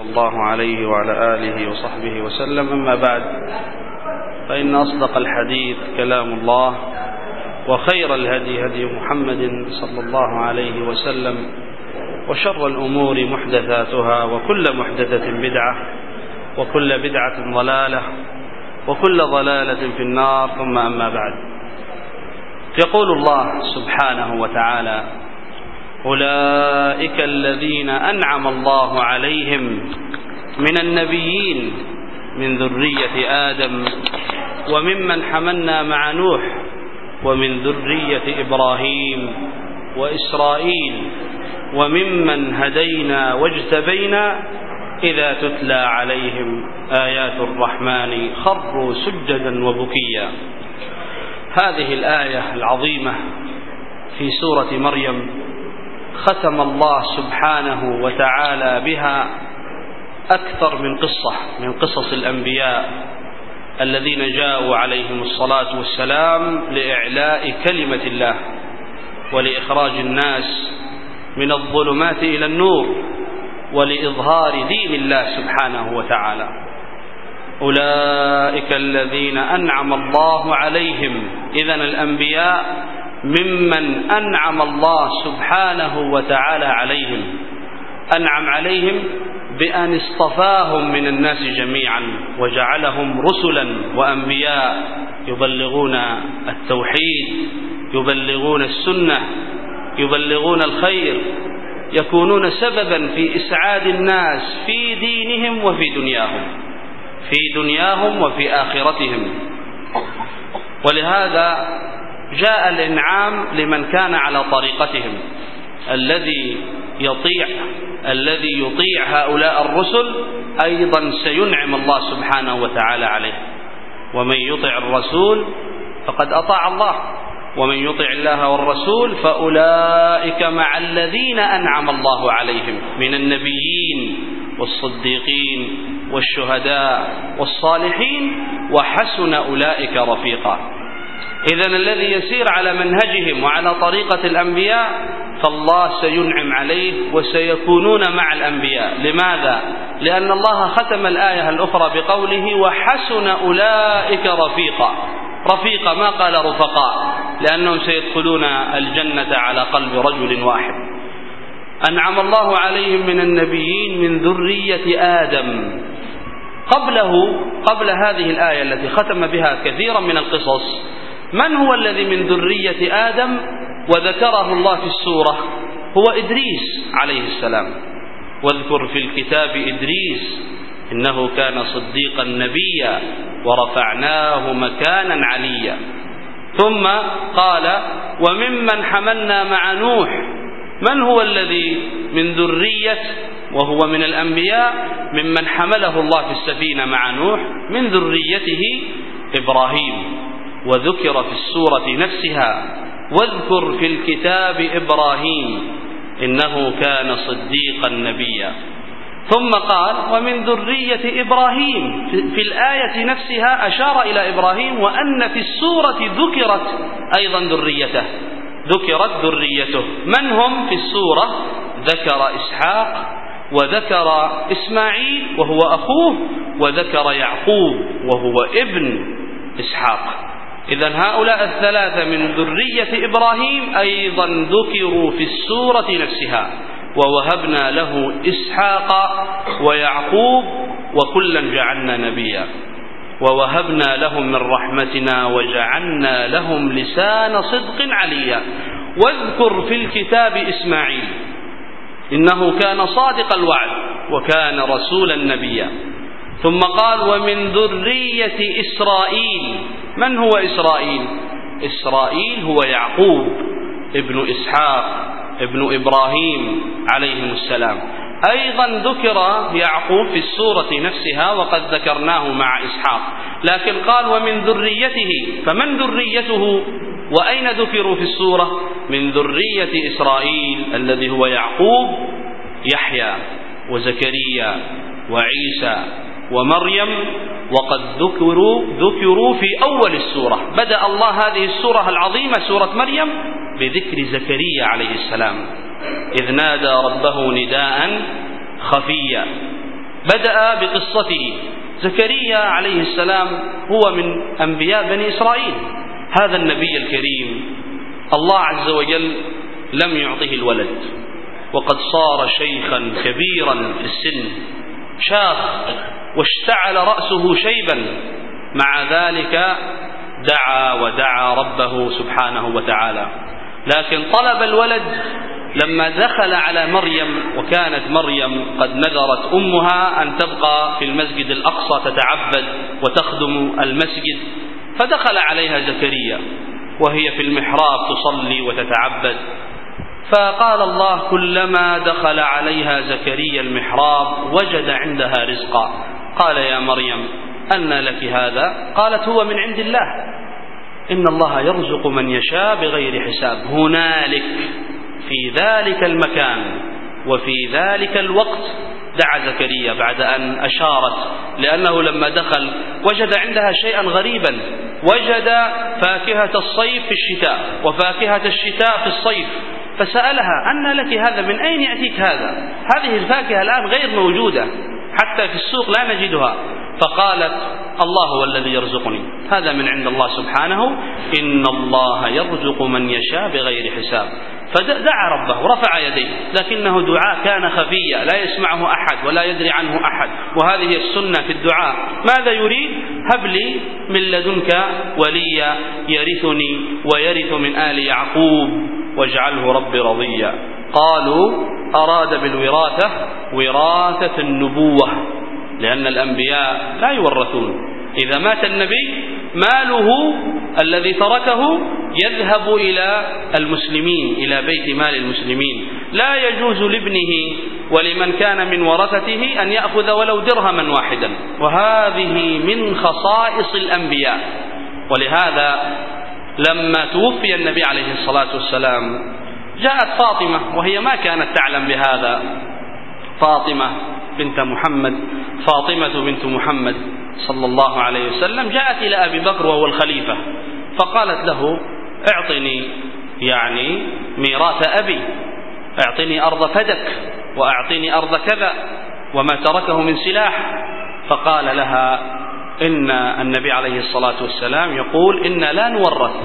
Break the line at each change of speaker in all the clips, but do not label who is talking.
الله عليه وعلى آله وصحبه وسلم. أما بعد، فإن أصدق الحديث كلام الله، وخير الهدي هدي محمد صلى الله عليه وسلم، وشر الأمور محدثاتها، وكل محدثة بدعة، وكل بدعة ضلالة، وكل ضلالة في النار. ثم أما بعد، يقول الله سبحانه وتعالى: أولئك الذين أنعم الله عليهم من النبيين من ذرية آدم وممن حملنا مع نوح ومن ذرية إبراهيم وإسرائيل وممن هدينا واجتبينا إذا تتلى عليهم آيات الرحمن خروا سجدا وبكيا. هذه الآية العظيمة في سورة مريم ختم الله سبحانه وتعالى بها أكثر من قصص الأنبياء الذين جاءوا عليهم الصلاة والسلام لإعلاء كلمة الله ولإخراج الناس من الظلمات إلى النور ولإظهار دين الله سبحانه وتعالى. أولئك الذين أنعم الله عليهم، إذن الأنبياء ممن أنعم الله سبحانه وتعالى عليهم. أنعم عليهم بأن اصطفاهم من الناس جميعا وجعلهم رسلا وأنبياء يبلغون التوحيد، يبلغون السنة، يبلغون الخير، يكونون سببا في إسعاد الناس في دينهم وفي دنياهم وفي آخرتهم. ولهذا جاء الإنعام لمن كان على طريقتهم، الذي يطيع هؤلاء الرسل أيضا سينعم الله سبحانه وتعالى عليه. ومن يطع الرسول فقد أطاع الله، ومن يطع الله والرسول فأولئك مع الذين أنعم الله عليهم من النبيين والصديقين والشهداء والصالحين وحسن أولئك رفيقا. إذن الذي يسير على منهجهم وعلى طريقة الأنبياء فالله سينعم عليه وسيكونون مع الأنبياء. لماذا؟ لأن الله ختم الآية الأخرى بقوله: وحسن أولئك رفيقا، ما قال رفقاء، لأنهم سيدخلون الجنة على قلب رجل واحد. أنعم الله عليهم من النبيين من ذرية آدم. قبل هذه الآية التي ختم بها كثيرا من القصص، من هو الذي من ذرية آدم وذكره الله في السورة؟ هو إدريس عليه السلام. واذكر في الكتاب إدريس إنه كان صديقا نبيا ورفعناه مكانا عليا. ثم قال: وممن حملنا مع نوح. من هو الذي من ذرية وهو من الأنبياء ممن حمله الله في السفينة مع نوح؟ من ذريته إبراهيم. وذكر في السورة نفسها: واذكر في الكتاب إبراهيم إنه كان صديقا نبيا. ثم قال: ومن ذرية إبراهيم. في الآية نفسها أشار إلى إبراهيم، وأن في السورة ذكرت أيضا ذريته. من هم في السورة؟ ذكر إسحاق، وذكر إسماعيل وهو أخوه، وذكر يعقوب وهو ابن إسحاق. إذن هؤلاء الثلاثة من ذرية إبراهيم أيضا ذكروا في السورة نفسها. ووهبنا له إسحاق ويعقوب وكلا جعلنا نبيا ووهبنا لهم من رحمتنا وجعلنا لهم لسان صدق عليا. واذكر في الكتاب إسماعيل إنه كان صادق الوعد وكان رسولا نبيا. ثم قال: ومن ذرية إسرائيل. من هو إسرائيل؟ إسرائيل هو يعقوب ابن إسحاق ابن إبراهيم عليهم السلام. أيضا ذكر يعقوب في السورة نفسها وقد ذكرناه مع إسحاق، لكن قال: ومن ذريته. فمن ذريته وأين ذكروا في السورة؟ من ذرية إسرائيل الذي هو يعقوب، يحيى وزكريا وعيسى ومريم، وقد ذكروا في أول السورة. بدأ الله هذه السورة العظيمة سورة مريم بذكر زكريا عليه السلام إذ نادى ربه نداء خفيا. بدأ بقصته. زكريا عليه السلام هو من أنبياء بني إسرائيل، هذا النبي الكريم الله عز وجل لم يعطه الولد، وقد صار شيخا كبيرا في السن، شاخ واشتعل رأسه شيبا، مع ذلك دعا ودعا ربه سبحانه وتعالى. لكن طلب الولد لما دخل على مريم، وكانت مريم قد نذرت أمها أن تبقى في المسجد الأقصى تتعبد وتخدم المسجد، فدخل عليها زكريا وهي في المحراب تصلي وتتعبد، فقال الله: كلما دخل عليها زكريا المحراب وجد عندها رزقا. قال: يا مريم أنى لك هذا؟ قالت: هو من عند الله، إن الله يرزق من يشاء بغير حساب. هنالك في ذلك المكان وفي ذلك الوقت دعا زكريا بعد أن أشارت، لأنه لما دخل وجد عندها شيئا غريبا، وجد فاكهة الصيف في الشتاء وفاكهة الشتاء في الصيف، فسألها: أنى لك هذا؟ من أين يأتيك هذا؟ هذه الفاكهة الآن غير موجودة، حتى في السوق لا نجدها. فقالت: الله هو الذي يرزقني، هذا من عند الله سبحانه، إن الله يرزق من يشاء بغير حساب. فدعا ربه ورفع يديه، لكنه دعاء كان خفيا لا يسمعه أحد ولا يدري عنه أحد، وهذه السنة في الدعاء. ماذا يريد؟ هب لي من لدنك وليا يرثني ويرث من آل يعقوب واجعله ربي رضيا. قالوا: أراد بالوراثة وراثة النبوة، لأن الأنبياء لا يورثون. إذا مات النبي ماله الذي تركه يذهب إلى المسلمين، إلى بيت مال المسلمين، لا يجوز لابنه ولمن كان من ورثته أن يأخذ ولو درهما واحدا، وهذه من خصائص الأنبياء. ولهذا لما توفي النبي عليه الصلاة والسلام جاءت فاطمة، وهي ما كانت تعلم بهذا، فاطمة بنت محمد، فاطمة بنت محمد صلى الله عليه وسلم، جاءت إلى أبي بكر وهو الخليفة، فقالت له: اعطني يعني ميراث أبي، اعطني أرض فدك وأعطني أرض كذا وما تركه من سلاح. فقال لها: إن النبي عليه الصلاة والسلام يقول: إن لا نورث،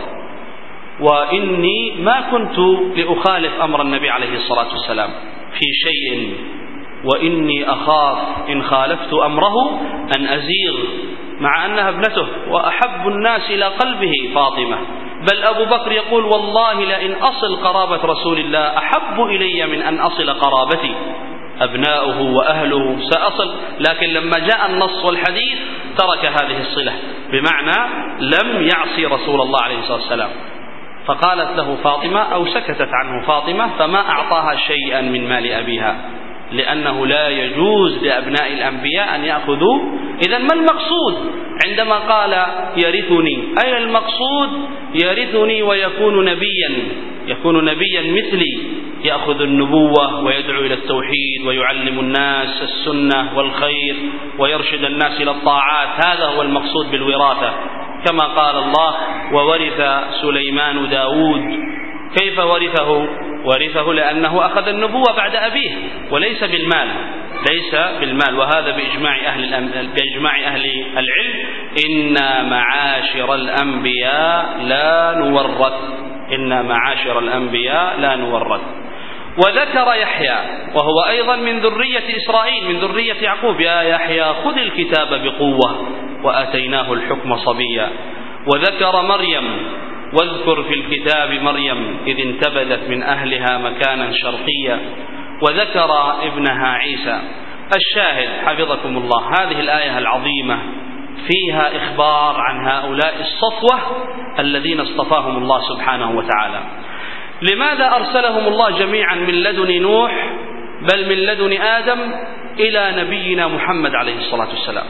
وإني ما كنت لأخالف أمر النبي عليه الصلاة والسلام في شيء، وإني أخاف إن خالفت أمره أن أزيغ، مع أنها ابنته وأحب الناس إلى قلبه فاطمة. بل أبو بكر يقول: والله لئن أصل قرابة رسول الله أحب إلي من أن أصل قرابتي، أبناؤه وأهله سأصل. لكن لما جاء النص والحديث ترك هذه الصلة، بمعنى لم يعصي رسول الله عليه الصلاة والسلام. فقالت له فاطمة، أو سكتت عنه فاطمة، فما أعطاها شيئا من مال أبيها، لأنه لا يجوز لأبناء الأنبياء أن يأخذوا. إذن ما المقصود عندما قال يرثني؟ أي المقصود يرثني ويكون نبيا، يكون نبيا مثلي، يأخذ النبوة ويدعو إلى التوحيد ويعلم الناس السنة والخير ويرشد الناس إلى الطاعات. هذا هو المقصود بالوراثة، كما قال الله: وورث سليمان داود. كيف ورثه؟ ورثه لأنه أخذ النبوة بعد أبيه، وليس بالمال، ليس بالمال. وهذا بإجماع أهل العلم: إنا معاشر الأنبياء لا نورث، إنا معاشر الأنبياء لا نورث. وذكر يحيى، وهو أيضا من ذرية إسرائيل، من ذرية يعقوب: يا يحيى خذ الكتاب بقوة وآتيناه الحكم صبيا. وذكر مريم: واذكر في الكتاب مريم إذ انتبذت من أهلها مكانا شرقيا. وذكر ابنها عيسى. الشاهد حفظكم الله، هذه الآية العظيمة فيها إخبار عن هؤلاء الصفوة الذين اصطفاهم الله سبحانه وتعالى. لماذا أرسلهم الله جميعا من لدن نوح، بل من لدن آدم إلى نبينا محمد عليه الصلاة والسلام؟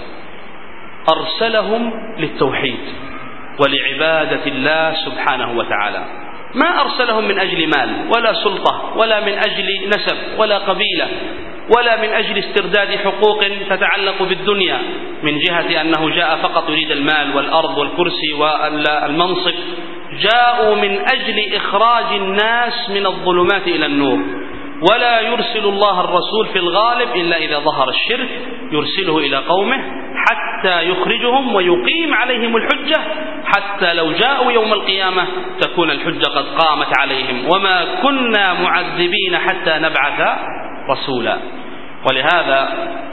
أرسلهم للتوحيد ولعبادة الله سبحانه وتعالى. ما أرسلهم من أجل مال ولا سلطة ولا من أجل نسب ولا قبيلة ولا من أجل استرداد حقوق تتعلق بالدنيا، من جهة أنه جاء فقط يريد المال والأرض والكرسي والمنصب. جاءوا من أجل إخراج الناس من الظلمات إلى النور، ولا يرسل الله الرسول في الغالب إلا إذا ظهر الشرك، يرسله إلى قومه حتى يخرجهم ويقيم عليهم الحجة، حتى لو جاءوا يوم القيامة تكون الحجة قد قامت عليهم، وما كنا معذبين حتى نبعث رسولا. ولهذا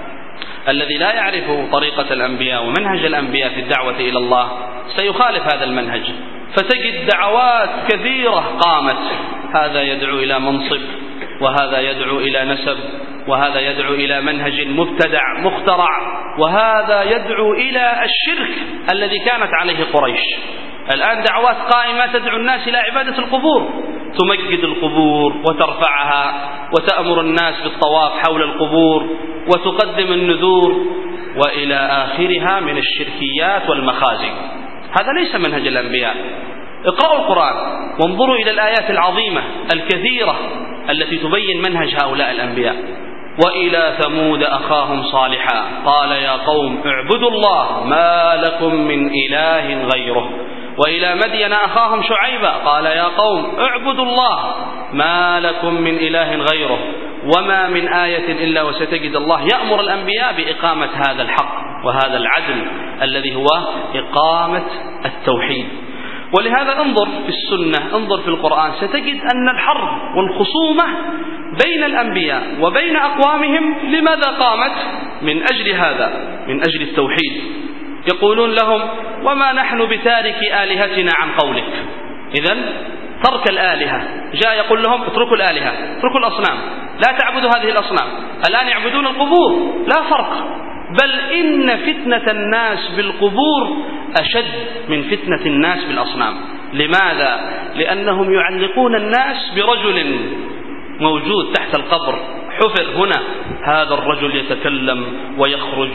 الذي لا يعرف طريقة الأنبياء ومنهج الأنبياء في الدعوة إلى الله سيخالف هذا المنهج، فتجد دعوات كثيرة قامت، هذا يدعو إلى منصب، وهذا يدعو إلى نسب، وهذا يدعو إلى منهج مبتدع مخترع، وهذا يدعو إلى الشرك الذي كانت عليه قريش. الآن دعوات قائمة تدعو الناس إلى عبادة القبور، تمجد القبور وترفعها وتأمر الناس بالطواف حول القبور وتقدم النذور وإلى آخرها من الشركيات والمخازي. هذا ليس منهج الأنبياء. اقرأوا القرآن وانظروا إلى الآيات العظيمة الكثيرة التي تبين منهج هؤلاء الأنبياء. وإلى ثمود أخاهم صالحا قال يا قوم اعبدوا الله ما لكم من إله غيره. وإلى مدين أخاهم شعيبا قال يا قوم اعبدوا الله ما لكم من إله غيره. وما من آية إلا وستجد الله يأمر الأنبياء بإقامة هذا الحق وهذا العدل الذي هو إقامة التوحيد. ولهذا انظر في السنة، انظر في القرآن، ستجد أن الحرب والخصومة بين الأنبياء وبين أقوامهم لماذا قامت؟ من أجل هذا، من أجل التوحيد. يقولون لهم وما نحن بتارك آلهتنا عن قولك. إذن ترك الآلهة، جاء يقول لهم اتركوا الآلهة، اتركوا الأصنام، لا تعبدوا هذه الأصنام. الآن يعبدون القبور، لا فرق، بل إن فتنة الناس بالقبور أشد من فتنة الناس بالأصنام. لماذا؟ لأنهم يعلقون الناس برجل موجود تحت القبر، حفر هنا، هذا الرجل يتكلم ويخرج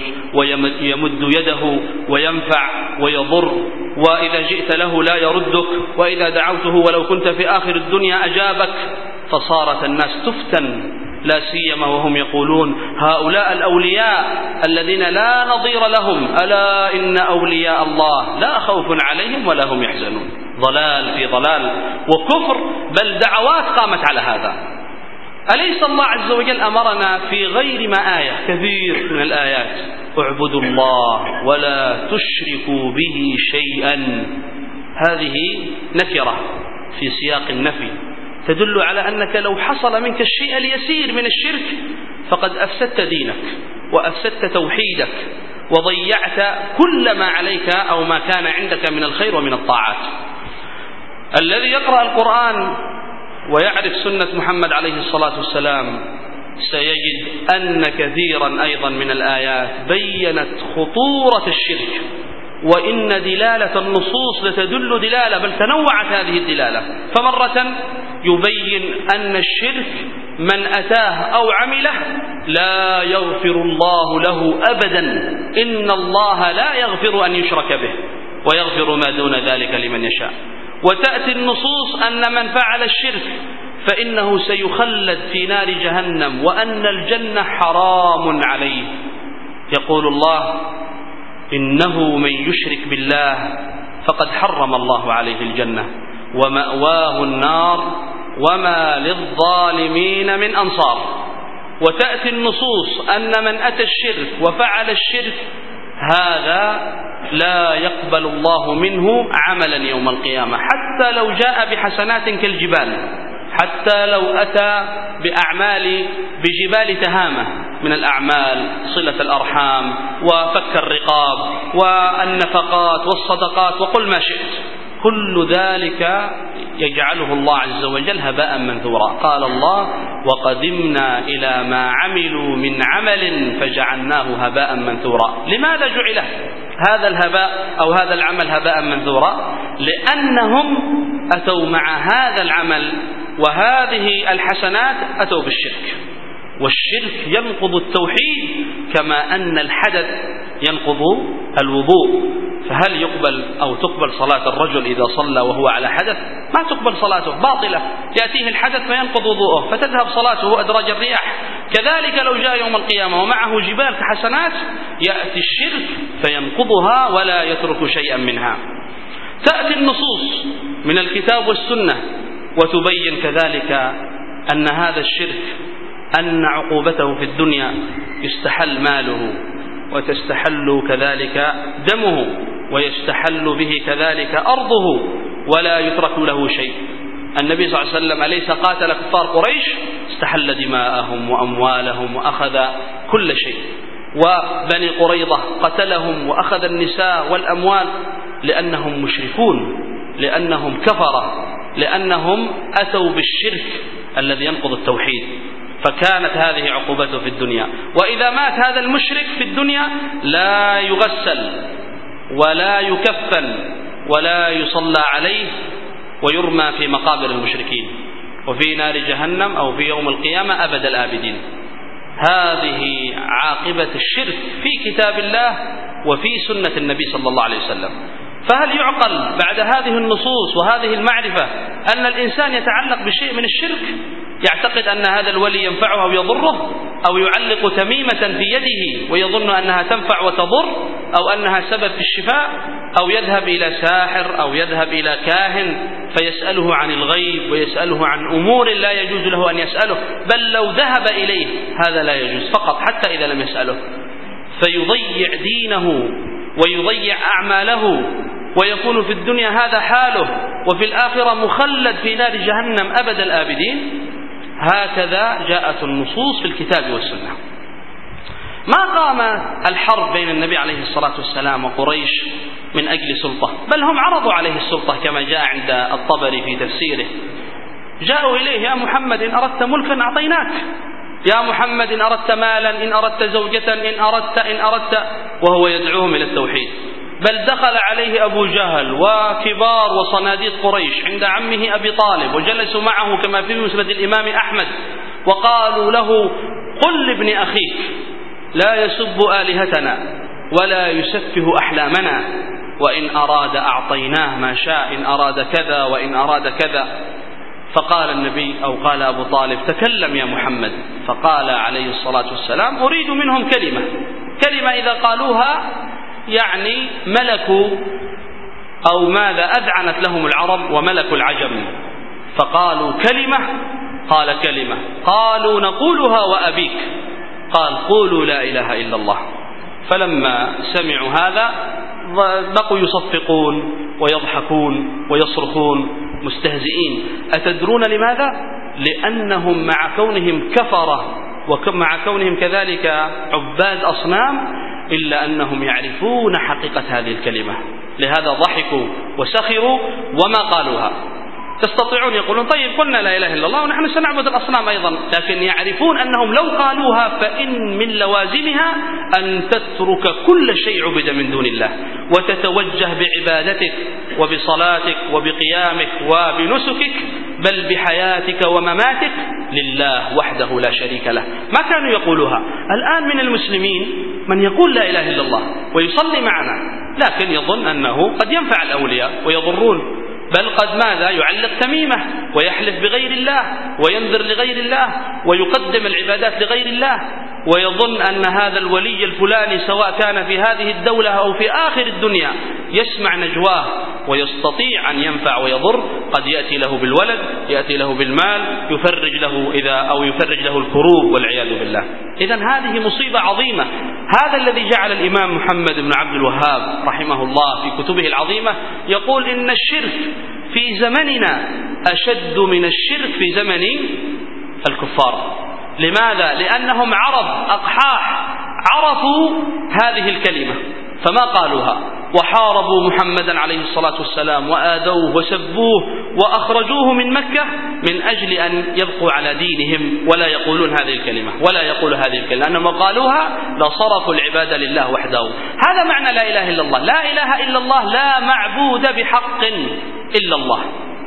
ويمد يده وينفع ويضر، وإذا جئت له لا يردك، وإذا دعوته ولو كنت في آخر الدنيا أجابك. فصارت الناس تفتن، لا سيما وهم يقولون هؤلاء الأولياء الذين لا نظير لهم، ألا إن أولياء الله لا خوف عليهم ولا هم يحزنون. ضلال في ضلال وكفر، بل دعوات قامت على هذا. أليس الله عز وجل أمرنا في غير ما آية كثير من الآيات اعبدوا الله ولا تشركوا به شيئا؟ هذه نكرة في سياق النفي تدل على أنك لو حصل منك الشيء اليسير من الشرك فقد أفسدت دينك وأفسدت توحيدك وضيعت كل ما عليك أو ما كان عندك من الخير ومن الطاعات. الذي يقرأ القرآن ويعرف سنة محمد عليه الصلاة والسلام سيجد أن كثيرا أيضا من الآيات بيّنت خطورة الشرك، وإن دلالة النصوص لتدل دلالة، بل تنوعت هذه الدلالة. فمرة يبين أن الشرك من أتاه أو عمله لا يغفر الله له أبدا، إن الله لا يغفر أن يشرك به ويغفر ما دون ذلك لمن يشاء. وتأتي النصوص أن من فعل الشرك فإنه سيخلد في نار جهنم وأن الجنة حرام عليه. يقول الله إنه من يشرك بالله فقد حرم الله عليه الجنة ومأواه النار وما للظالمين من أنصار. وتأتي النصوص أن من أتى الشرك وفعل الشرك هذا لا يقبل الله منه عملا يوم القيامة، حتى لو جاء بحسنات كالجبال، حتى لو أتى بأعمال بجبال تهامة من الأعمال، صلة الأرحام وفك الرقاب والنفقات والصدقات وقل ما شئت، كل ذلك يجعله الله عز وجل هباء منثورا. قال الله وقدمنا إلى ما عملوا من عمل فجعلناه هباء منثورا. لماذا جعل هذا الهباء أو هذا العمل هباء منثورا؟ لأنهم أتوا مع هذا العمل وهذه الحسنات أتوا بالشرك، والشرك ينقض التوحيد كما أن الحدث ينقض الوضوء. فهل يقبل أو تقبل صلاة الرجل إذا صلى وهو على حدث؟ ما تقبل صلاته، باطلة، يأتيه الحدث فينقض وضوءه فتذهب صلاته أدراج الرياح. كذلك لو جاء يوم القيامة ومعه جبال كحسنات يأتي الشرك فينقضها ولا يترك شيئا منها. تأتي النصوص من الكتاب والسنة وتبين كذلك أن هذا الشرك أن عقوبته في الدنيا يستحل ماله وتستحل كذلك دمه ويستحل به كذلك أرضه ولا يترك له شيء. النبي صلى الله عليه وسلم أليس قاتل كفار قريش؟ استحل دماءهم وأموالهم وأخذ كل شيء. وبني قريظة قتلهم وأخذ النساء والأموال لأنهم مشركون، لأنهم كفرة، لأنهم أتوا بالشرك الذي ينقض التوحيد. فكانت هذه عقوبته في الدنيا. وإذا مات هذا المشرك في الدنيا لا يغسل ولا يكفن ولا يصلى عليه ويرمى في مقابر المشركين وفي نار جهنم أو في يوم القيامة أبد الآبدين. هذه عاقبة الشرك في كتاب الله وفي سنة النبي صلى الله عليه وسلم. فهل يعقل بعد هذه النصوص وهذه المعرفة أن الإنسان يتعلق بشيء من الشرك، يعتقد أن هذا الولي ينفعه أو يضره، أو يعلق تميمة في يده ويظن أنها تنفع وتضر، أو أنها سبب في الشفاء، أو يذهب إلى ساحر أو يذهب إلى كاهن فيسأله عن الغيب ويسأله عن أمور لا يجوز له أن يسأله، بل لو ذهب إليه هذا لا يجوز فقط حتى إذا لم يسأله، فيضيع دينه ويضيع أعماله ويكون في الدنيا هذا حاله وفي الآخرة مخلد في نار جهنم أبد الآبدين. هكذا جاءت النصوص في الكتاب والسنة. ما قام الحرب بين النبي عليه الصلاة والسلام وقريش من أجل سلطة، بل هم عرضوا عليه السلطة كما جاء عند الطبري في تفسيره. جاءوا إليه: يا محمد إن أردت ملكا أعطيناك، يا محمد إن أردت مالا، إن أردت زوجة، إن أردت، وهو يدعوهم إلى التوحيد. بل دخل عليه أبو جهل وكبار وصناديد قريش عند عمه أبي طالب وجلسوا معه كما في مسند الإمام أحمد وقالوا له: قل لابن أخيك لا يسب آلهتنا ولا يسفه أحلامنا، وإن أراد أعطيناه ما شاء، إن أراد كذا وإن أراد كذا. فقال النبي أو قال أبو طالب: تكلم يا محمد. فقال عليه الصلاة والسلام: أريد منهم كلمة إذا قالوها يعني ملكوا أو ماذا أذعنت لهم العرب وملكوا العجم. فقالوا: كلمة؟ قال: كلمة. قالوا: نقولها وأبيك. قال: قولوا لا إله إلا الله. فلما سمعوا هذا بقوا يصفقون ويضحكون ويصرخون مستهزئين. أتدرون لماذا؟ لأنهم مع كونهم كفرة ومع كونهم كذلك عباد أصنام إلا أنهم يعرفون حقيقة هذه الكلمة، لهذا ضحكوا وسخروا وما قالوها. تستطيعون يقولون: طيب قلنا لا إله إلا الله ونحن سنعبد الأصنام أيضا، لكن يعرفون أنهم لو قالوها فإن من لوازمها أن تترك كل شيء عبد من دون الله وتتوجه بعبادتك وبصلاتك وبقيامك وبنسكك بل بحياتك ومماتك لله وحده لا شريك له. ما كانوا يقولوها. الآن من المسلمين من يقول لا إله إلا الله ويصلي معنا، لكن يظن أنه قد ينفع الأولياء ويضرون، بل قد ماذا يعلق تميمة ويحلف بغير الله وينذر لغير الله ويقدم العبادات لغير الله، ويظن أن هذا الولي الفلاني سواء كان في هذه الدولة أو في آخر الدنيا يسمع نجواه ويستطيع أن ينفع ويضر. قد يأتي له بالولد، يأتي له بالمال، يفرج له يفرج له الكروب والعياذ بالله. إذن هذه مصيبة عظيمة. هذا الذي جعل الإمام محمد بن عبد الوهاب رحمه الله في كتبه العظيمة يقول إن الشرك في زمننا أشد من الشرك في زمن الكفار. لماذا؟ لأنهم عرب أقحاح عرفوا هذه الكلمة فما قالوها، وحاربوا محمدا عليه الصلاة والسلام وآذوه وسبوه وأخرجوه من مكة من أجل أن يبقوا على دينهم ولا يقولون هذه الكلمة ولا يقول هذه الكلمة، لأنهم قالوها لصرفوا العبادة لله وحده. هذا معنى لا إله إلا الله. لا إله إلا الله لا معبود بحق إلا الله.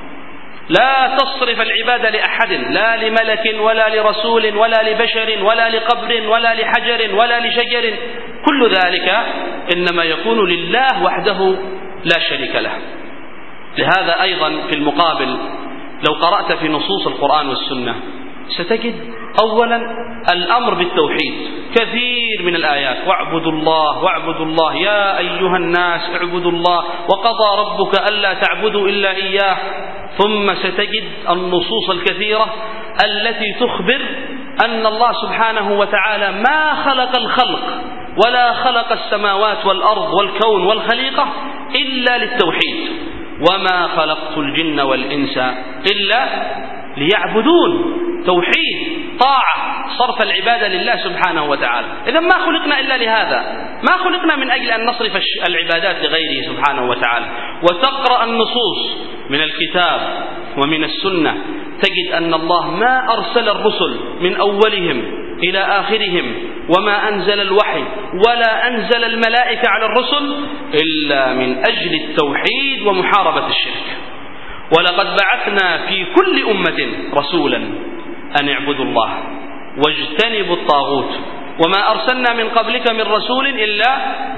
لا تصرف العبادة لأحد، لا لملك ولا لرسول ولا لبشر ولا لقبر ولا لحجر ولا لشجر، كل ذلك إنما يكون لله وحده لا شريك له. لهذا أيضا في المقابل لو قرأت في نصوص القرآن والسنة ستجد أولا الأمر بالتوحيد، كثير من الآيات: واعبدوا الله يا أيها الناس اعبدوا الله وقضى ربك ألا تعبدوا إلا إياه. ثم ستجد النصوص الكثيرة التي تخبر أن الله سبحانه وتعالى ما خلق الخلق ولا خلق السماوات والأرض والكون والخليقة إلا للتوحيد، وما خلقت الجن والإنس إلا ليعبدون. توحيد، طاعة، صرف العبادة لله سبحانه وتعالى. إذا ما خلقنا إلا لهذا، ما خلقنا من أجل أن نصرف العبادات لغيره سبحانه وتعالى. وتقرأ النصوص من الكتاب ومن السنة تجد أن الله ما أرسل الرسل من أولهم إلى آخرهم، وما أنزل الوحي ولا أنزل الملائكة على الرسل إلا من أجل التوحيد ومحاربة الشرك. ولقد بعثنا في كل أمة رسولا أن اعبدوا الله واجتنبوا الطاغوت وما أرسلنا من قبلك من رسول إلا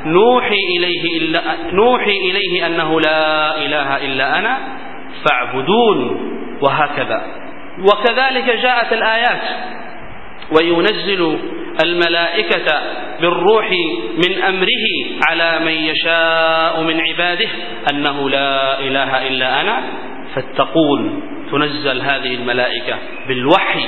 نوحي إليه أنه لا إله إلا أنا فاعبدون. وهكذا. وكذلك جاءت الآيات: وينزل الملائكة بالروح من أمره على من يشاء من عباده أنه لا إله إلا أنا فاتقون. تنزل هذه الملائكة بالوحي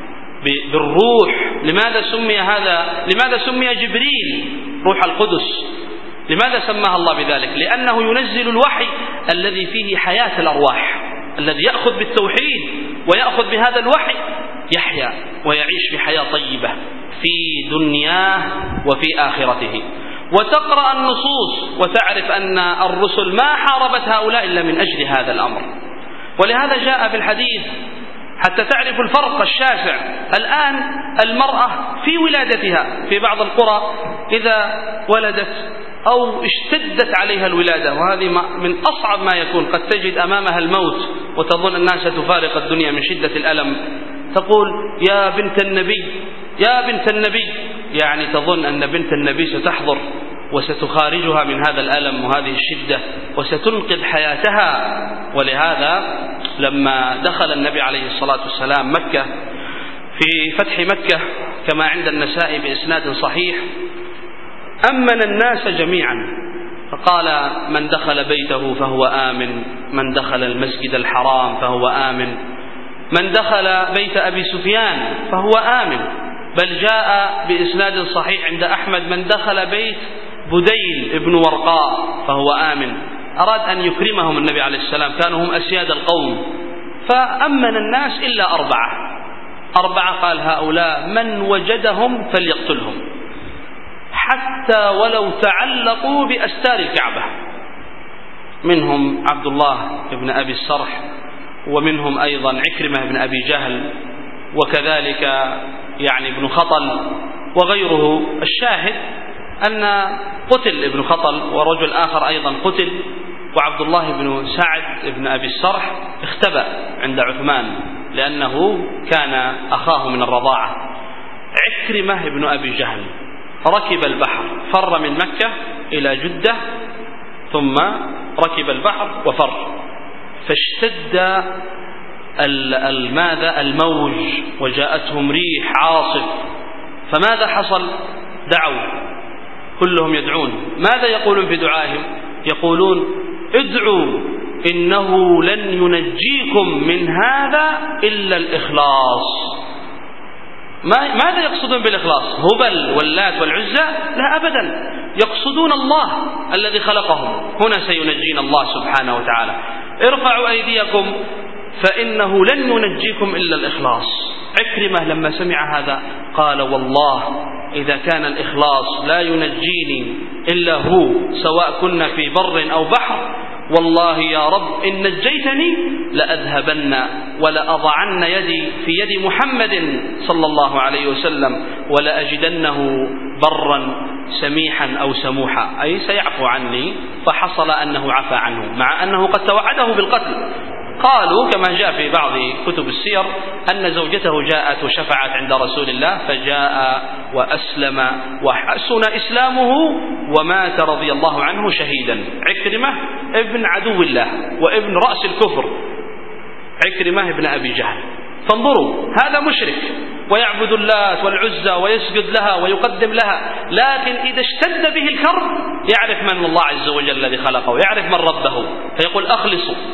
بالروح. لماذا سمي هذا؟ لماذا سمي جبريل روح القدس؟ لماذا سماها الله بذلك؟ لأنه ينزل الوحي الذي فيه حياة الأرواح، الذي يأخذ بالتوحيد ويأخذ بهذا الوحي يحيا ويعيش بحياة طيبة في دنياه وفي آخرته. وتقرأ النصوص وتعرف أن الرسل ما حاربت هؤلاء إلا من أجل هذا الأمر. ولهذا جاء في الحديث حتى تعرف الفرق الشاسع. الآن المرأة في ولادتها في بعض القرى إذا ولدت أو اشتدت عليها الولادة، وهذه من أصعب ما يكون، قد تجد أمامها الموت وتظن أنها ستفارق الدنيا من شدة الألم، تقول: يا بنت النبي، يا بنت النبي، يعني تظن أن بنت النبي ستحضر وستخارجها من هذا الألم وهذه الشدة وستنقذ حياتها. ولهذا لما دخل النبي عليه الصلاة والسلام مكة في فتح مكة كما عند النسائي بإسناد صحيح، أمن الناس جميعا، فقال: من دخل بيته فهو آمن، من دخل المسجد الحرام فهو آمن، من دخل بيت أبي سفيان فهو آمن. بل جاء بإسناد صحيح عند أحمد: من دخل بيت بديل ابن ورقاء فهو آمن. أراد أن يكرمهم النبي عليه السلام، كانوا هم أسياد القوم، فأمن الناس إلا أربعة قال: هؤلاء من وجدهم فليقتلهم حتى ولو تعلقوا بأستار الكعبة. منهم عبد الله بن أبي الصرح، ومنهم أيضا عكرمة بن أبي جهل، وكذلك يعني ابن خطل وغيره. الشاهد أن قتل ابن خطل، ورجل آخر أيضا قتل، وعبد الله بن سعد بن أبي الصرح اختبأ عند عثمان لأنه كان أخاه من الرضاعة. عكرمة بن أبي جهل ركب البحر، فر من مكة إلى جدة ثم ركب البحر وفر، فاشتد الموج وجاءتهم ريح عاصف. فماذا حصل؟ دعوا، كلهم يدعون. ماذا يقولون في دعائهم؟ يقولون: ادعوا إنه لن ينجيكم من هذا إلا الإخلاص. ماذا يقصدون بالإخلاص؟ هبل واللات والعزى؟ لا أبدا، يقصدون الله الذي خلقهم. هنا سينجينا الله سبحانه وتعالى. ارفعوا أيديكم فإنه لن ينجيكم إلا الإخلاص. عكرمة لما سمع هذا قال: والله إذا كان الإخلاص لا ينجيني إلا هو، سواء كنا في بر أو بحر، والله يا رب إن نجيتني لأذهبن ولأضعن يدي في يد محمد صلى الله عليه وسلم ولأجدنه برا سميحا أو سموحا، أي سيعفو عني. فحصل أنه عفى عنه مع أنه قد توعده بالقتل. قالوا كما جاء في بعض كتب السير أن زوجته جاءت وشفعت عند رسول الله، فجاء وأسلم وحسن إسلامه ومات رضي الله عنه شهيدا. عكرمة ابن عدو الله وابن رأس الكفر، عكرمة ابن أبي جهل. فانظروا، هذا مشرك ويعبد اللات والعزى ويسجد لها ويقدم لها، لكن إذا اشتد به الكرب يعرف من الله عز وجل الذي خلقه، يعرف من ربه، فيقول: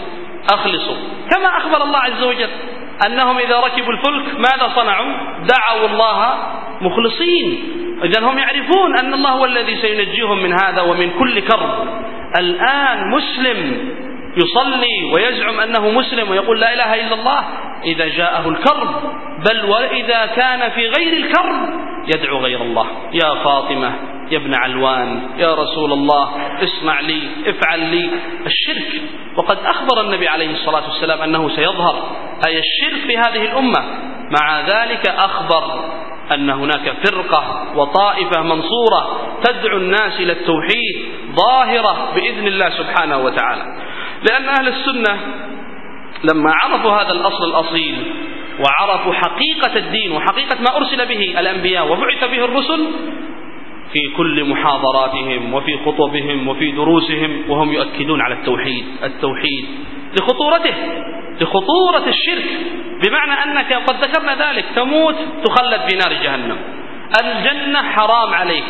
أخلصوا، كما أخبر الله عز وجل أنهم إذا ركبوا الفلك ماذا صنعوا؟ دعوا الله مخلصين. إذن هم يعرفون أن الله هو الذي سينجيهم من هذا ومن كل كرب. الآن مسلم يصلي ويزعم أنه مسلم ويقول لا إله إلا الله إذا جاءه الكرب، بل وإذا كان في غير الكرب يدعو غير الله، يا فاطمة يا ابن علوان يا رسول الله اسمع لي افعل لي. الشرك، وقد أخبر النبي عليه الصلاة والسلام أنه سيظهر أي الشرك في هذه الأمة. مع ذلك أخبر أن هناك فرقة وطائفة منصورة تدعو الناس إلى التوحيد ظاهرة بإذن الله سبحانه وتعالى. لأن أهل السنة لما عرفوا هذا الأصل الأصيل وعرفوا حقيقة الدين وحقيقة ما أرسل به الأنبياء وبعث به الرسل، في كل محاضراتهم وفي خطبهم وفي دروسهم وهم يؤكدون على التوحيد لخطورة الشرك، بمعنى أنك قد ذكرنا ذلك تموت تخلد في نار جهنم، الجنة حرام عليك،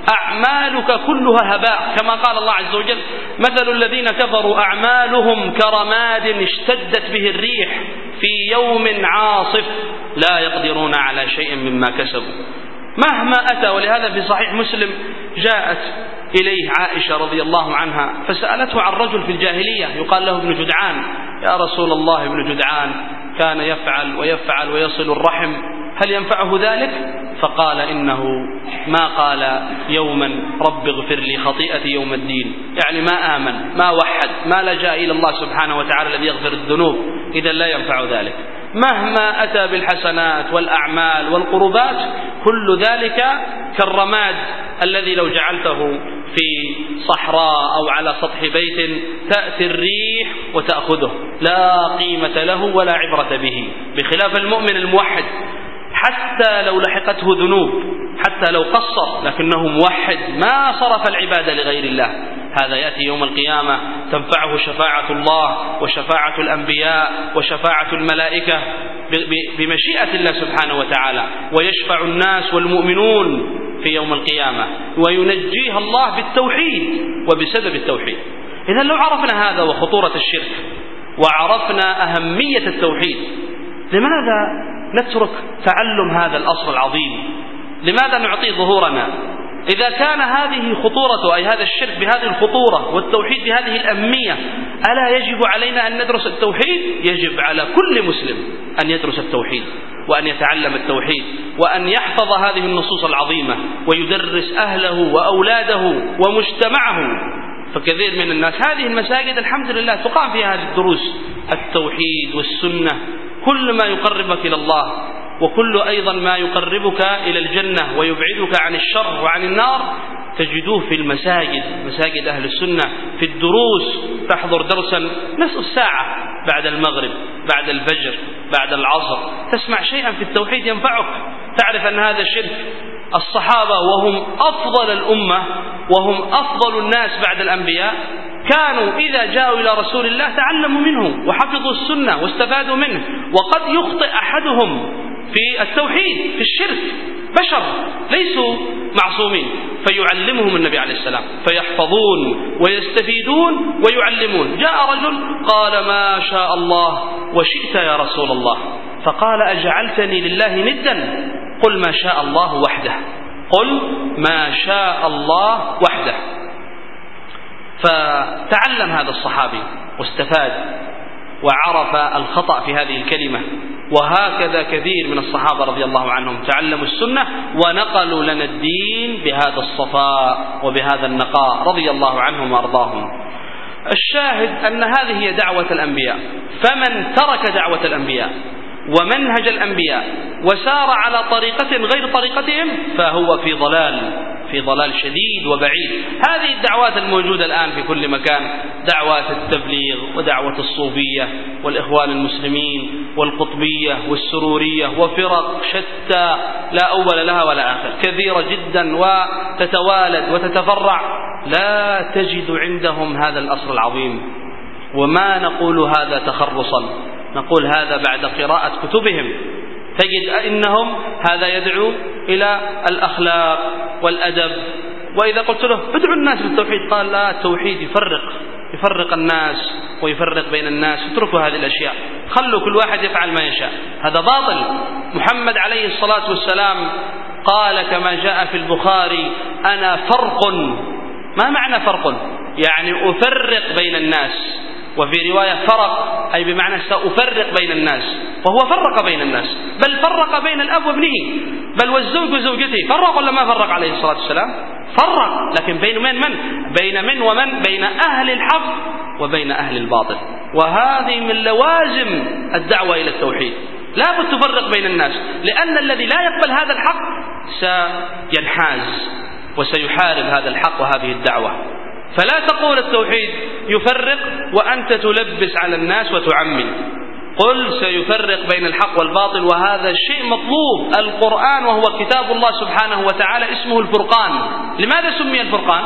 أعمالك كلها هباء، كما قال الله عز وجل مثل الذين كفروا أعمالهم كرماد اشتدت به الريح في يوم عاصف لا يقدرون على شيء مما كسبوا مهما أتى. ولهذا في صحيح مسلم جاءت إليه عائشة رضي الله عنها فسألته عن رجل في الجاهلية يقال له ابن جدعان، يا رسول الله ابن جدعان كان يفعل ويفعل ويصل الرحم، هل ينفعه ذلك؟ فقال إنه ما قال يوما رب اغفر لي خطيئتي يوم الدين، يعني ما آمن ما وحد ما لجأ إلى الله سبحانه وتعالى الذي يغفر الذنوب، إذا لا ينفع ذلك مهما أتى بالحسنات والأعمال والقربات، كل ذلك كالرماد الذي لو جعلته في صحراء أو على سطح بيت تأتي الريح وتأخذه لا قيمة له ولا عبرة به، بخلاف المؤمن الموحد حتى لو لحقته ذنوب حتى لو قصر لكنه موحد ما صرف العبادة لغير الله، هذا يأتي يوم القيامة تنفعه شفاعة الله وشفاعة الأنبياء وشفاعة الملائكة بمشيئة الله سبحانه وتعالى، ويشفع الناس والمؤمنون في يوم القيامة وينجيها الله بالتوحيد وبسبب التوحيد. إذن لو عرفنا هذا وخطورة الشرك وعرفنا أهمية التوحيد، لماذا نترك تعلم هذا الأصل العظيم؟ لماذا نعطيه ظهورنا؟ إذا كان هذه خطورة أي هذا الشرك بهذه الخطورة والتوحيد بهذه الأهمية، ألا يجب علينا أن ندرس التوحيد؟ يجب على كل مسلم أن يدرس التوحيد وأن يتعلم التوحيد وأن يحفظ هذه النصوص العظيمة ويدرس أهله وأولاده ومجتمعه. فكثير من الناس هذه المساجد الحمد لله تقام فيها هذه الدروس، التوحيد والسنة، كل ما يقربك إلى الله وكل أيضا ما يقربك إلى الجنة ويبعدك عن الشر وعن النار تجدوه في المساجد، مساجد أهل السنة. في الدروس تحضر درسا نصف ساعة بعد المغرب بعد الفجر بعد العصر، تسمع شيئا في التوحيد ينفعك، تعرف أن هذا شرك. الصحابة وهم أفضل الأمة وهم أفضل الناس بعد الأنبياء كانوا إذا جاءوا إلى رسول الله تعلموا منه وحفظوا السنة واستفادوا منه. وقد يخطئ أحدهم في التوحيد في الشرك، بشر ليسوا معصومين، فيعلمهم النبي عليه السلام فيحفظون ويستفيدون ويعلمون. جاء رجل قال ما شاء الله وشئت يا رسول الله، فقال أجعلتني لله ندا؟ قل ما شاء الله وحده، قل ما شاء الله وحده. فتعلم هذا الصحابي واستفاد وعرف الخطأ في هذه الكلمة. وهكذا كثير من الصحابة رضي الله عنهم تعلموا السنة ونقلوا لنا الدين بهذا الصفاء وبهذا النقاء رضي الله عنهم وأرضاهم. الشاهد أن هذه هي دعوة الأنبياء، فمن ترك دعوة الأنبياء ومنهج الأنبياء وسار على طريقة غير طريقتهم فهو في ضلال شديد وبعيد. هذه الدعوات الموجودة الآن في كل مكان، دعوات التبليغ ودعوة الصوفية والإخوان المسلمين والقطبية والسرورية وفرق شتى لا أول لها ولا آخر، كثيرة جدا وتتوالد وتتفرع، لا تجد عندهم هذا الأصل العظيم. وما نقول هذا تخرصا، نقول هذا بعد قراءة كتبهم. تجد أنهم هذا يدعو إلى الأخلاق والأدب، وإذا قلت له ادعو الناس بالتوحيد قال لا، التوحيد يفرق الناس ويفرق بين الناس. اتركوا هذه الأشياء، خلوا كل واحد يفعل ما يشاء، هذا باطل. محمد عليه الصلاة والسلام قال كما جاء في البخاري: أنا فرق. ما معنى فرق؟ يعني أفرق بين الناس، وفي رواية فرق أي بمعنى سأفرق بين الناس، وهو فرق بين الناس، بل فرق بين الأب وابنه، بل والزوج وزوجته. فرق ولا ما فرق عليه الصلاة والسلام؟ فرق، لكن بين من ومن؟ بين أهل الحق وبين أهل الباطل. وهذه من لوازم الدعوة إلى التوحيد، لا بد تفرق بين الناس، لأن الذي لا يقبل هذا الحق سينحاز وسيحارب هذا الحق وهذه الدعوة. فلا تقول التوحيد يفرق وأنت تلبس على الناس وتعمم. قل سيفرق بين الحق والباطل، وهذا شيء مطلوب. القرآن وهو كتاب الله سبحانه وتعالى اسمه الفرقان. لماذا سمي الفرقان؟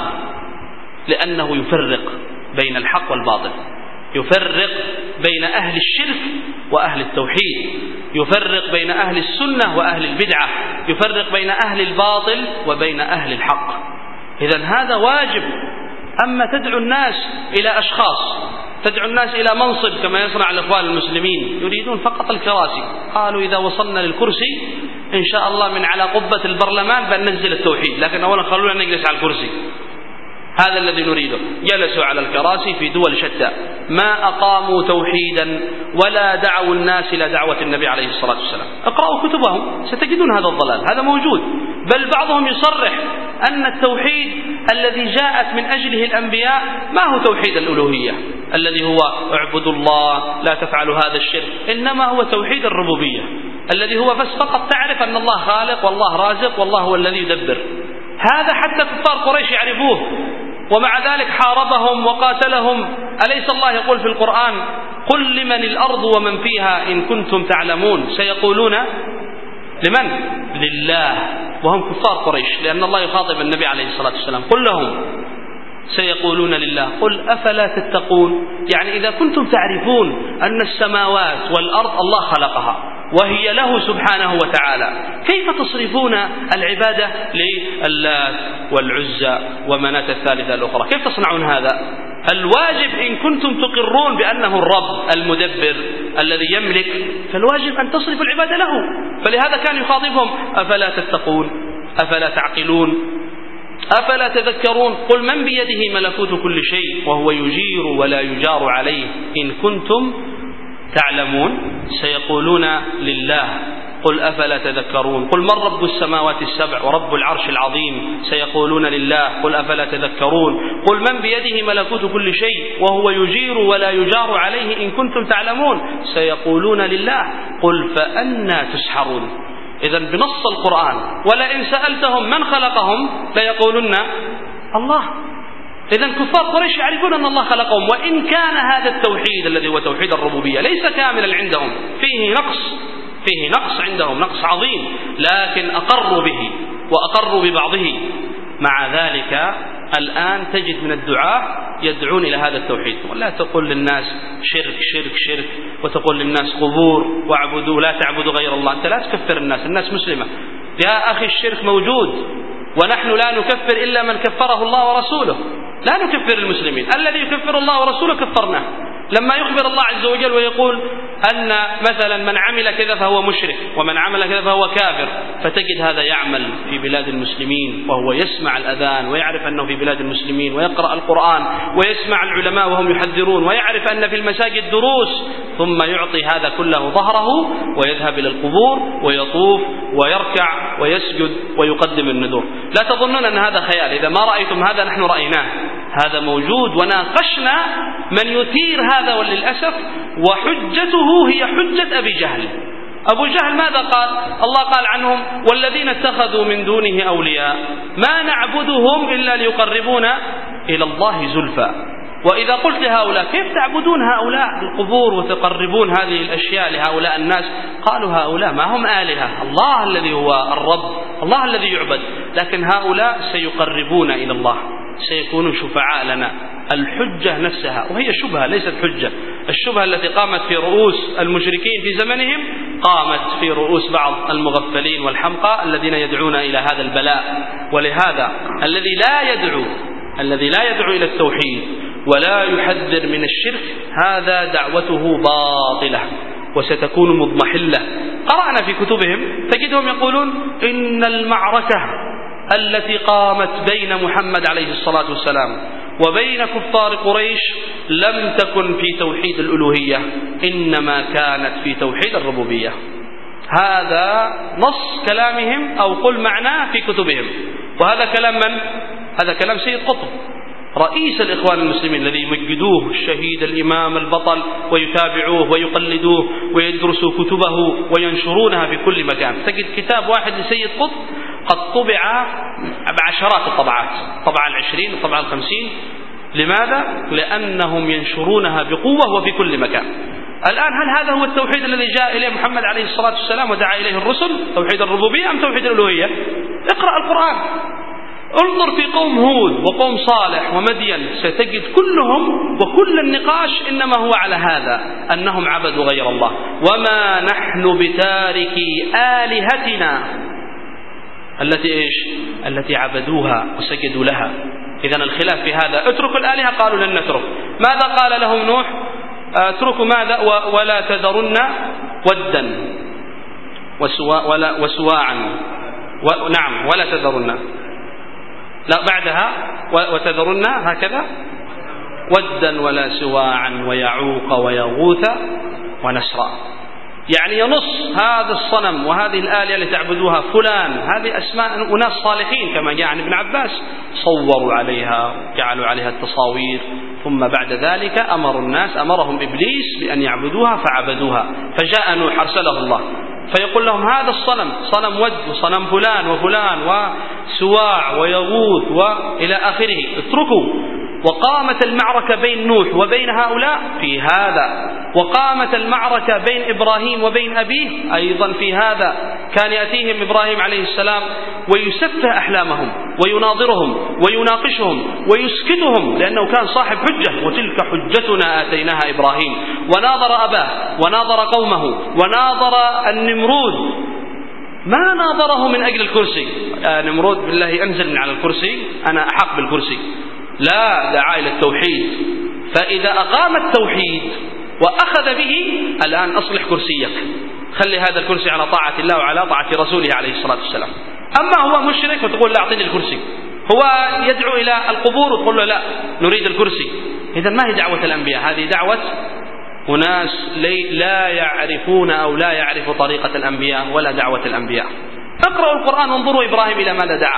لأنه يفرق بين الحق والباطل، يفرق بين أهل الشرك وأهل التوحيد، يفرق بين أهل السنة وأهل البدعة، يفرق بين أهل الباطل وبين أهل الحق. إذن هذا واجب. أما تدعو الناس إلى أشخاص، تدعو الناس إلى منصب كما يصنع الإخوان المسلمين، يريدون فقط الكراسي. قالوا إذا وصلنا للكرسي إن شاء الله من على قبة البرلمان بننزل التوحيد، لكن أولا خلونا نجلس على الكرسي. هذا الذي نريده. جلسوا على الكراسي في دول شتى، ما أقاموا توحيدا ولا دعوا الناس إلى دعوة النبي عليه الصلاة والسلام. اقرأوا كتبهم ستجدون هذا الضلال، هذا موجود. بل بعضهم يصرح أن التوحيد الذي جاءت من أجله الأنبياء ما هو توحيد الألوهية الذي هو اعبدوا الله لا تفعلوا هذا الشرك، إنما هو توحيد الربوبية الذي هو بس فقط تعرف أن الله خالق والله رازق والله هو الذي يدبر. هذا حتى كفار قريش يعرفوه، ومع ذلك حاربهم وقاتلهم. أليس الله يقول في القرآن: قل لمن الأرض ومن فيها إن كنتم تعلمون؟ سيقولون لمن؟ لله، وهم كفار قريش، لأن الله يخاطب النبي عليه الصلاة والسلام: قل لهم سيقولون لله. قل أفلا تتقون؟ يعني إذا كنتم تعرفون أن السماوات والأرض الله خلقها وهي له سبحانه وتعالى، كيف تصرفون العبادة للات والعزى ومناة الثالثة الأخرى؟ كيف تصنعون هذا؟ الواجب إن كنتم تقرون بأنه الرب المدبر الذي يملك، فالواجب أن تصرف العبادة له. فلهذا كان يخاطبهم: أفلا تتقون؟ أفلا تعقلون؟ أفلا تذكرون؟ قل من بيده ملكوت كل شيء وهو يجير ولا يجار عليه إن كنتم تعلمون؟ سيقولون لله. قل أفلا تذكرون؟ قل من رب السماوات السبع ورب العرش العظيم؟ سيقولون لله. قل أفلا تذكرون؟ قل من بيده ملكوت كل شيء وهو يجير ولا يجار عليه إن كنتم تعلمون؟ سيقولون لله. قل فأنى تسحرون؟ إذن بنص القرآن: ولئن سألتهم من خلقهم ليقولن الله. إذن كفار قريش يعرفون أن الله خلقهم، وإن كان هذا التوحيد الذي هو توحيد الربوبية ليس كاملا عندهم، فيه نقص عندهم، نقص عظيم، لكن أقروا به وأقروا ببعضه. مع ذلك الآن تجد من الدعاة يدعون إلى هذا التوحيد. ولا تقول للناس شرك شرك شرك، وتقول للناس قبور واعبدوا لا تعبدوا غير الله. أنت لا تكفر الناس مسلمة. يا أخي الشرك موجود، ونحن لا نكفر إلا من كفره الله ورسوله، لا نكفر المسلمين. الذي يكفر الله ورسوله كفرناه. لما يخبر الله عز وجل ويقول أن مثلا من عمل كذا فهو مشرك ومن عمل كذا فهو كافر، فتجد هذا يعمل في بلاد المسلمين وهو يسمع الأذان ويعرف أنه في بلاد المسلمين، ويقرأ القرآن ويسمع العلماء وهم يحذرون، ويعرف أن في المساجد دروس، ثم يعطي هذا كله ظهره ويذهب إلى القبور ويطوف ويركع ويسجد ويقدم النذور. لا تظنون أن هذا خيال. إذا ما رأيتم هذا نحن رأيناه، هذا موجود وناقشنا من يثير هذا، وللأسف وحجته هي حجة أبي جهل. أبو جهل ماذا قال؟ الله قال عنهم: والذين اتخذوا من دونه أولياء ما نعبدهم إلا ليقربونا إلى الله زلفى. وإذا قلت لهؤلاء: كيف تعبدون هؤلاء القبور وتقربون هذه الأشياء لهؤلاء الناس؟ قالوا: هؤلاء ما هم آلهة، الله الذي هو الرب، الله الذي يعبد، لكن هؤلاء سيقربون إلى الله، سيكونون شفعاء لنا. الحجة نفسها، وهي شبهة ليست حجة، الشبهة التي قامت في رؤوس المشركين في زمنهم قامت في رؤوس بعض المغفلين والحمقى الذين يدعون إلى هذا البلاء. ولهذا الذي لا يدعو إلى التوحيد ولا يحذر من الشرك هذا دعوته باطلة وستكون مضمحلة. قرأنا في كتبهم تجدهم يقولون إن المعركة التي قامت بين محمد عليه الصلاة والسلام وبين كفار قريش لم تكن في توحيد الألوهية، إنما كانت في توحيد الربوبية. هذا نص كلامهم أو قل معناه في كتبهم. وهذا كلام من؟ هذا كلام سيد قطب رئيس الإخوان المسلمين الذي يمجدوه الشهيد الإمام البطل ويتابعوه ويقلدوه ويدرسوا كتبه وينشرونها في كل مكان. تجد كتاب واحد لسيد قطب قد طبع بعشرات الطبعات، طبعا 20 طبعا 50. لماذا؟ لأنهم ينشرونها بقوة وفي كل مكان. الآن هل هذا هو التوحيد الذي جاء إليه محمد عليه الصلاة والسلام ودعا إليه الرسل، توحيد الربوبية أم توحيد الألوهية؟ اقرأ القرآن، انظر في قوم هود وقوم صالح ومدين، ستجد كلهم وكل النقاش إنما هو على هذا، أنهم عبدوا غير الله. وما نحن بتاركي آلهتنا التي إيش؟ التي عبدوها وسجدوا لها. إذن الخلاف في هذا، اتركوا الآلهة، قالوا لن نترك. ماذا قال لهم نوح؟ اتركوا ماذا؟ ولا تذرن ودا وسواعا نعم ولا تذرن، لا بعدها وتذرن هكذا ودا ولا سواعا ويعوق ويغوث ونسرا. يعني ينص هذا الصنم وهذه الآلهة اللي تعبدوها فلان، هذه أسماء أناس صالحين كما جاء عن ابن عباس، صوروا عليها جعلوا عليها التصاوير، ثم بعد ذلك أمرهم إبليس بأن يعبدوها فعبدوها. فجاء نوح أرسله الله فيقول لهم هذا الصنم صنم ود وصنم فلان وفلان وسواع ويغوث وإلى آخره، اتركوا. وقامت المعركة بين نوح وبين هؤلاء في هذا، وقامت المعركة بين إبراهيم وبين أبيه أيضا في هذا. كان يأتيهم إبراهيم عليه السلام ويسفه أحلامهم ويناظرهم ويناقشهم ويسكتهم، لأنه كان صاحب حجة، وتلك حجتنا آتيناها إبراهيم. وناظر أباه وناظر قومه وناظر النمرود، ما ناظره من أجل الكرسي، نمرود بالله أنزلني على الكرسي أنا أحق بالكرسي، لا، دعا إلى التوحيد. فإذا أقام التوحيد وأخذ به، الآن أصلح كرسيك، خلي هذا الكرسي على طاعة الله وعلى طاعة رسوله عليه الصلاة والسلام. أما هو مشرك وتقول لا أعطيني الكرسي، هو يدعو إلى القبور وتقول له لا نريد الكرسي. إذا ما هي دعوة الأنبياء، هذه دعوة أناس لا يعرفون أو لا يعرف طريقة الأنبياء ولا دعوة الأنبياء. اقرأوا القرآن وانظروا إبراهيم إلى ماذا دعا.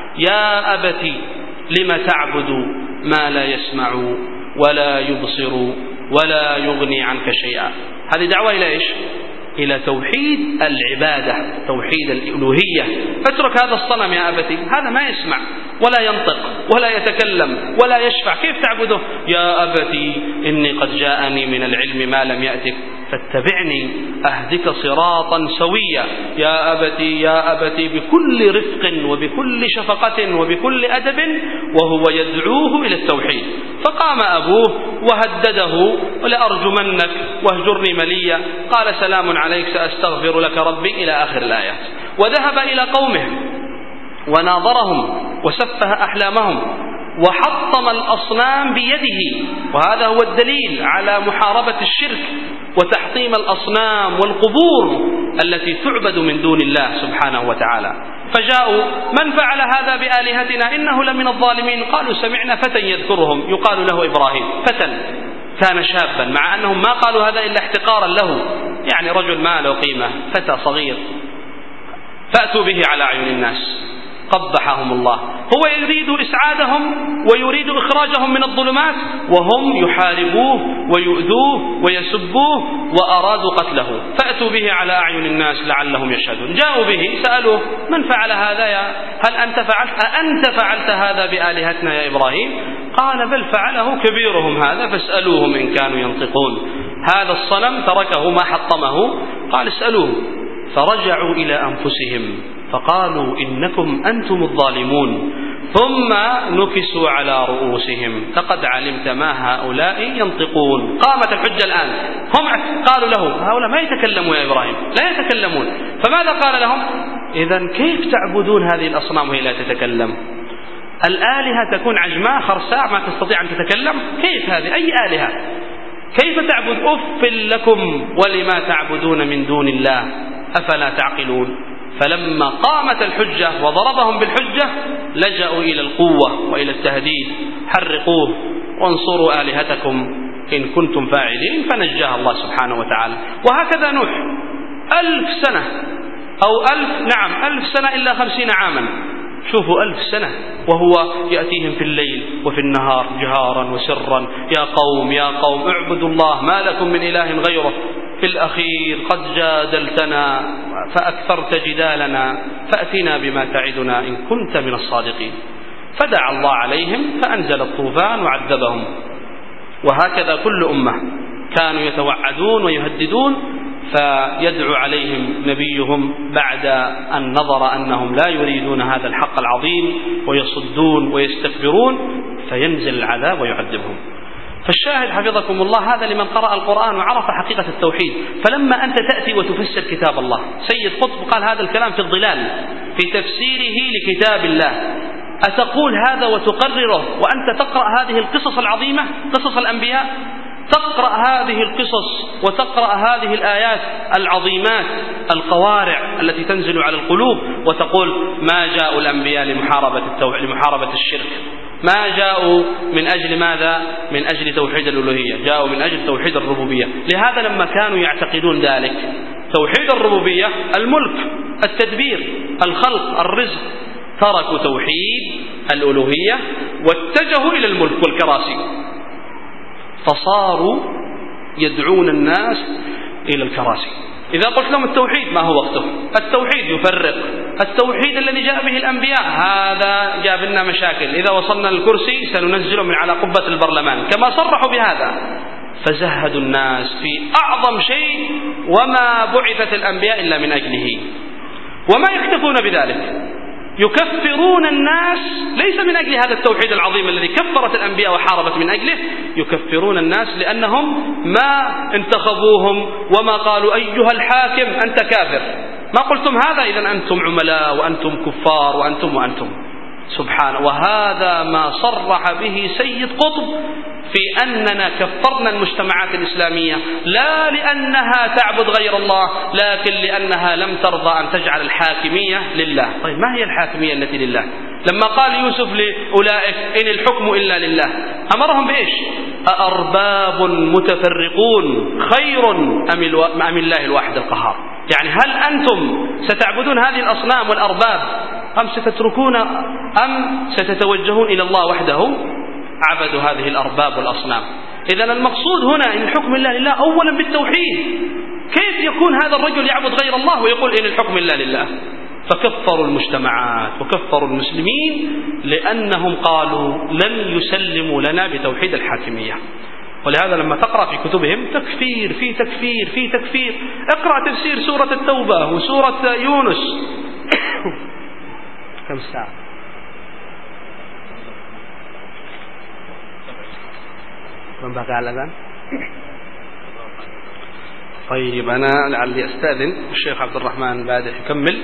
يا أبتي لم تعبد ما لا يسمع ولا يبصر ولا يغني عنك شيئا. هذه دعوة إلى إيش؟ إلى توحيد العبادة، توحيد الألوهية. اترك هذا الصنم يا أبتي، هذا ما يسمع ولا ينطق ولا يتكلم ولا يشفع، كيف تعبده؟ يا أبتي إني قد جاءني من العلم ما لم يأتك فاتبعني أهدك صراطا سويا. يا أبتي يا أبتي بكل رفق وبكل شفقة وبكل أدب، وهو يدعوه إلى التوحيد. فقام أبوه وهدده ولأرجمنك واهجرني مليا، قال سلام عليك سأستغفر لك ربي إلى آخر الآيات. وذهب إلى قومه وناظرهم وسفه أحلامهم وحطم الأصنام بيده، وهذا هو الدليل على محاربة الشرك وتحطيم الأصنام والقبور التي تعبد من دون الله سبحانه وتعالى. فجاءوا من فعل هذا بآلهتنا إنه لمن الظالمين. قالوا سمعنا فتى يذكرهم يقال له إبراهيم، فتى كان شابا، مع أنهم ما قالوا هذا إلا احتقارا له، يعني رجل ما له قيمة، فتى صغير. فأتوا به على أعين الناس، قبحهم الله. هو يريد إسعادهم ويريد إخراجهم من الظلمات، وهم يحاربوه ويؤذوه ويسبوه وأرادوا قتله. فأتوا به على أعين الناس لعلهم يشهدون. جاءوا به سألوه من فعل هذا؟ هل أنت فعلت هذا بآلهتنا يا إبراهيم؟ قال بل فعله كبيرهم هذا فاسألوهم إن كانوا ينطقون. هذا الصنم تركه ما حطمه، قال اسألوه. فرجعوا إلى أنفسهم فقالوا إنكم أنتم الظالمون، ثم نكسوا على رؤوسهم لقد علمت ما هؤلاء ينطقون. قامت الحجة الآن، هم قالوا له هؤلاء ما يتكلمون يا إبراهيم، لا يتكلمون. فماذا قال لهم؟ إذن كيف تعبدون هذه الأصنام وهي لا تتكلم؟ الآلهة تكون عجماء خرساء ما تستطيع أن تتكلم؟ كيف هذه؟ أي آلهة؟ كيف تعبد؟ أف لكم ولما تعبدون من دون الله أفلا تعقلون. فلما قامت الحجة وضربهم بالحجة لجأوا إلى القوة وإلى التهديد: حرقوه وانصروا آلهتكم إن كنتم فاعلين، فنجاه الله سبحانه وتعالى. وهكذا نوح 1000 سنة أو 1000 سنة إلا 50 عاما. شوفوا 1000 سنة وهو يأتيهم في الليل وفي النهار جهارا وسرا: يا قوم اعبدوا الله ما لكم من إله غيره. في الأخير: قد جادلتنا فأكثرت جدالنا فأتنا بما تعدنا إن كنت من الصادقين. فدعا الله عليهم فأنزل الطوفان وعذبهم. وهكذا كل أمة كانوا يتوعدون ويهددون، فيدعو عليهم نبيهم بعد أن نظر أنهم لا يريدون هذا الحق العظيم ويصدون ويستكبرون، فينزل العذاب ويعذبهم. فالشاهد حفظكم الله هذا لمن قرأ القرآن وعرف حقيقة التوحيد. فلما أنت تأتي وتفسر كتاب الله، سيد قطب قال هذا الكلام في الظلال في تفسيره لكتاب الله، أتقول هذا وتقرره وأنت تقرأ هذه القصص العظيمة، قصص الأنبياء؟ تقرأ هذه القصص وتقرأ هذه الآيات العظيمات القوارع التي تنزل على القلوب وتقول ما جاءوا الأنبياء لمحاربة الشرك، ما جاءوا من أجل ماذا؟ من أجل توحيد الألوهية، جاءوا من أجل توحيد الربوبية. لهذا لما كانوا يعتقدون ذلك توحيد الربوبية، الملك، التدبير، الخلق، الرزق، تركوا توحيد الألوهية واتجهوا إلى الملك والكراسي، فصاروا يدعون الناس إلى الكراسي. إذا قلت لهم التوحيد ما هو وقته؟ التوحيد يفرق، التوحيد الذي جاء به الأنبياء هذا جاب لنا مشاكل، إذا وصلنا للكرسي سننزله من على قبة البرلمان، كما صرحوا بهذا. فزهدوا الناس في أعظم شيء وما بعثت الأنبياء إلا من أجله. وما يكتفون بذلك، يكفرون الناس ليس من أجل هذا التوحيد العظيم الذي كفرت الأنبياء وحاربت من أجله، يكفرون الناس لأنهم ما انتخبوهم وما قالوا أيها الحاكم أنت كافر. ما قلتم هذا، إذن أنتم عملاء وأنتم كفار وأنتم. سبحانه. وهذا ما صرح به سيد قطب في أننا كفرنا المجتمعات الإسلامية لا لأنها تعبد غير الله، لكن لأنها لم ترضى أن تجعل الحاكمية لله. طيب ما هي الحاكمية التي لله؟ لما قال يوسف لأولئك إن الحكم إلا لله، أمرهم بإيش؟ أأرباب متفرقون خير أم الله الواحد القهار؟ يعني هل أنتم ستعبدون هذه الأصنام والأرباب أم ستتركون أم ستتوجهون إلى الله وحده؟ عبدوا هذه الأرباب والأصنام. إذن المقصود هنا إن الحكم إلا لله أولا بالتوحيد. كيف يكون هذا الرجل يعبد غير الله ويقول إن الحكم إلا لله؟ فكفروا المجتمعات وكفروا المسلمين لأنهم قالوا لن يسلموا لنا بتوحيد الحاكمية. ولهذا لما تقرأ في كتبهم تكفير في تكفير في تكفير. اقرأ تفسير سورة التوبة وسورة يونس. كم ساعة؟ من بقى على الأذان؟ طيب أنا لعلي أستأذن الشيخ عبد الرحمن بعد يكمل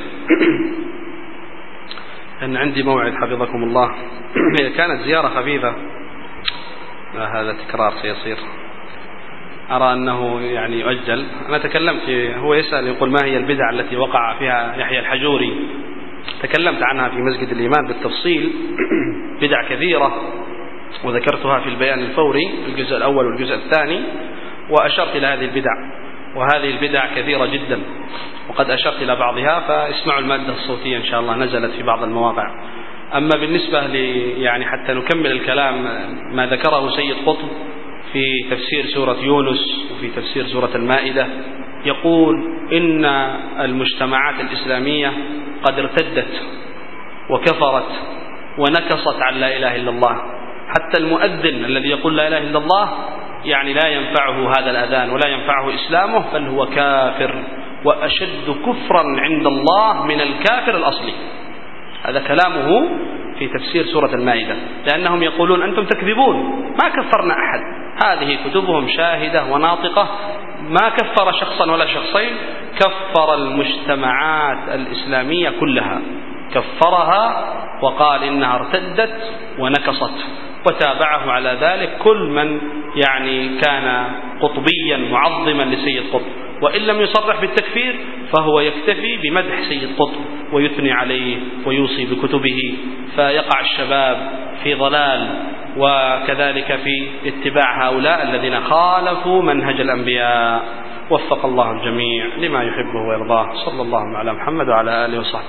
أن عندي موعد حفظكم الله. هي كانت زيارة خفيفة، هذا تكرار سيصير، أرى أنه يعني يؤجل. أنا تكلمت، هو يسأل يقول ما هي البدع التي وقع فيها يحيى الحجوري، تكلمت عنها في مسجد الإيمان بالتفصيل، بدع كثيرة وذكرتها في البيان الفوري الجزء الأول والجزء الثاني، وأشرت إلى هذه البدع، وهذه البدع كثيرة جدا وقد أشرت إلى بعضها، فاسمعوا المادة الصوتية إن شاء الله نزلت في بعض المواقع. أما بالنسبة يعني حتى نكمل الكلام ما ذكره سيد قطب في تفسير سورة يونس وفي تفسير سورة المائدة، يقول إن المجتمعات الإسلامية قد ارتدت وكفرت ونكصت عن لا إله إلا الله. حتى المؤذن الذي يقول لا إله إلا الله يعني لا ينفعه هذا الأذان ولا ينفعه إسلامه، بل هو كافر وأشد كفرا عند الله من الكافر الأصلي. هذا كلامه في تفسير سورة المائدة، لأنهم يقولون أنتم تكذبون، ما كفرنا أحد، هذه كتبهم شاهدة وناطقة، ما كفر شخصا ولا شخصين، كفر المجتمعات الإسلامية كلها، كفرها وقال إنها ارتدت ونكصت، وتابعه على ذلك كل من يعني كان قطبيا معظما لسيد قطب، وإن لم يصرح بالتكفير فهو يكتفي بمدح سيد قطب ويثني عليه ويوصي بكتبه، فيقع الشباب في ضلال وكذلك في اتباع هؤلاء الذين خالفوا منهج الأنبياء. وفق الله الجميع لما يحبه ويرضاه. صلى الله على محمد وعلى آله وصحبه.